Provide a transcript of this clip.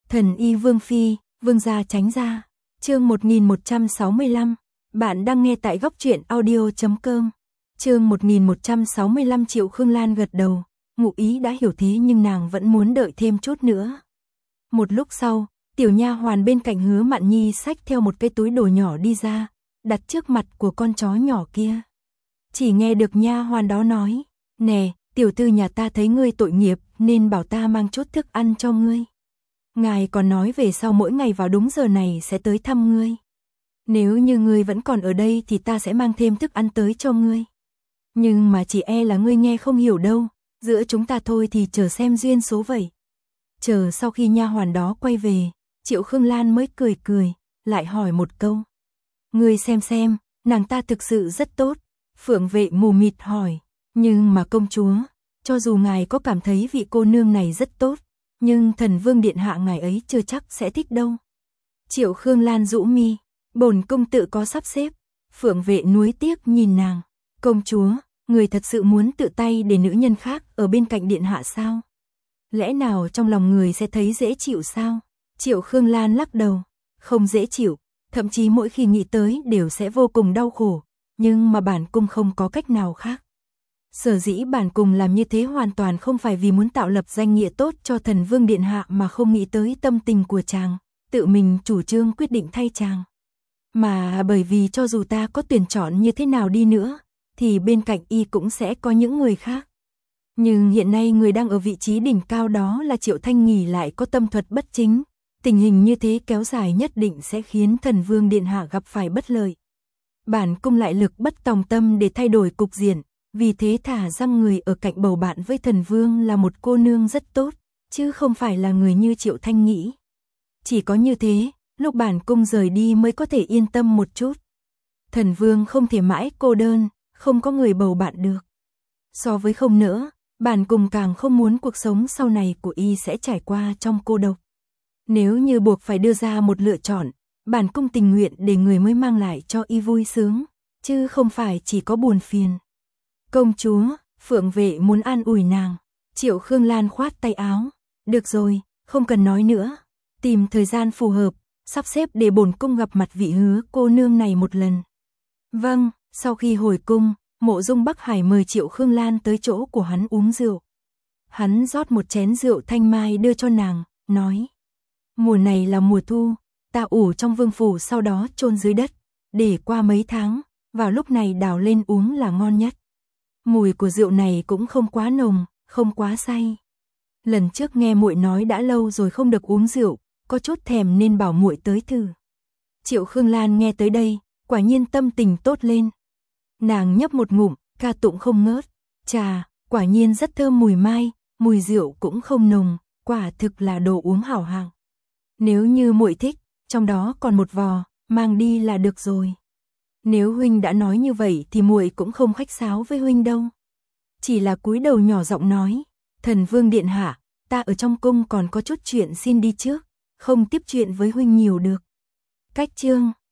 Thần y Vương Phi, Vương gia tránh ra. Chương 1165. Bạn đang nghe tại góc truyện audio.com. Chương 1165. Triệu Khương Lan gật đầu, ngụ ý đã hiểu thế nhưng nàng vẫn muốn đợi thêm chút nữa. Một lúc sau, tiểu nha hoàn bên cạnh Hứa Mạn Nhi xách theo một cái túi đồ nhỏ đi ra, đặt trước mặt của con chó nhỏ kia. Chỉ nghe được nha hoàn đó nói, nè, tiểu thư nhà ta thấy ngươi tội nghiệp nên bảo ta mang chút thức ăn cho ngươi. Ngài còn nói về sau mỗi ngày vào đúng giờ này sẽ tới thăm ngươi. Nếu như ngươi vẫn còn ở đây thì ta sẽ mang thêm thức ăn tới cho ngươi. Nhưng mà chỉ e là ngươi nghe không hiểu đâu, giữa chúng ta thôi thì chờ xem duyên số vậy. Chờ sau khi nha hoàn đó quay về, Triệu Khương Lan mới cười cười, lại hỏi một câu. Ngươi xem, nàng ta thực sự rất tốt. Phượng Vệ mù mịt hỏi, nhưng mà công chúa, cho dù ngài có cảm thấy vị cô nương này rất tốt, nhưng Thần Vương điện hạ ngài ấy chưa chắc sẽ thích đâu. Triệu Khương Lan rũ mi, bổn công tử có sắp xếp. Phượng Vệ nuối tiếc nhìn nàng, công chúa, người thật sự muốn tự tay để nữ nhân khác ở bên cạnh điện hạ sao? Lẽ nào trong lòng người sẽ thấy dễ chịu sao? Triệu Khương Lan lắc đầu, không dễ chịu, thậm chí mỗi khi nghĩ tới đều sẽ vô cùng đau khổ, nhưng mà bản cung không có cách nào khác. Sở dĩ bản cung làm như thế hoàn toàn không phải vì muốn tạo lập danh nghĩa tốt cho Thần Vương điện hạ mà không nghĩ tới tâm tình của chàng, tự mình chủ trương quyết định thay chàng. Mà bởi vì cho dù ta có tuyển chọn như thế nào đi nữa, thì bên cạnh y cũng sẽ có những người khác. Nhưng hiện nay người đang ở vị trí đỉnh cao đó là Triệu Thanh Nghỉ lại có tâm thuật bất chính. Tình hình như thế kéo dài nhất định sẽ khiến Thần Vương điện hạ gặp phải bất lợi. Bản cung lại lực bất tòng tâm để thay đổi cục diện, vì thế thả rằng người ở cạnh bầu bạn với Thần Vương là một cô nương rất tốt, chứ không phải là người như Triệu Thanh nghĩ. Chỉ có như thế, lúc bản cung rời đi mới có thể yên tâm một chút. Thần Vương không thể mãi cô đơn, không có người bầu bạn được. So với không nữa, bản cung càng không muốn cuộc sống sau này của y sẽ trải qua trong cô độc. Nếu như buộc phải đưa ra một lựa chọn, bản cung tình nguyện để người mới mang lại cho y vui sướng, chứ không phải chỉ có buồn phiền. Công chúa, Phượng Vệ muốn an ủi nàng. Triệu Khương Lan khoát tay áo. Được rồi, không cần nói nữa. Tìm thời gian phù hợp, sắp xếp để bổn cung gặp mặt vị Hứa cô nương này một lần. Vâng, sau khi hồi cung, Mộ Dung Bắc Hải mời Triệu Khương Lan tới chỗ của hắn uống rượu. Hắn rót một chén rượu thanh mai đưa cho nàng, nói. Mùa này là mùa thu, ta ủ trong vương phủ sau đó chôn dưới đất, để qua mấy tháng, vào lúc này đào lên uống là ngon nhất. Mùi của rượu này cũng không quá nồng, không quá say. Lần trước nghe muội nói đã lâu rồi không được uống rượu, có chút thèm nên bảo muội tới thử. Triệu Khương Lan nghe tới đây, quả nhiên tâm tình tốt lên. Nàng nhấp một ngụm, ca tụng không ngớt. Trà, quả nhiên rất thơm mùi mai, mùi rượu cũng không nồng, quả thực là đồ uống hảo hạng. Nếu như muội thích, trong đó còn một vò, mang đi là được rồi. Nếu huynh đã nói như vậy thì muội cũng không khách sáo với huynh đâu. Chỉ là cúi đầu nhỏ giọng nói, Thần Vương điện hạ, ta ở trong cung còn có chút chuyện xin đi trước, không tiếp chuyện với huynh nhiều được. Cách chương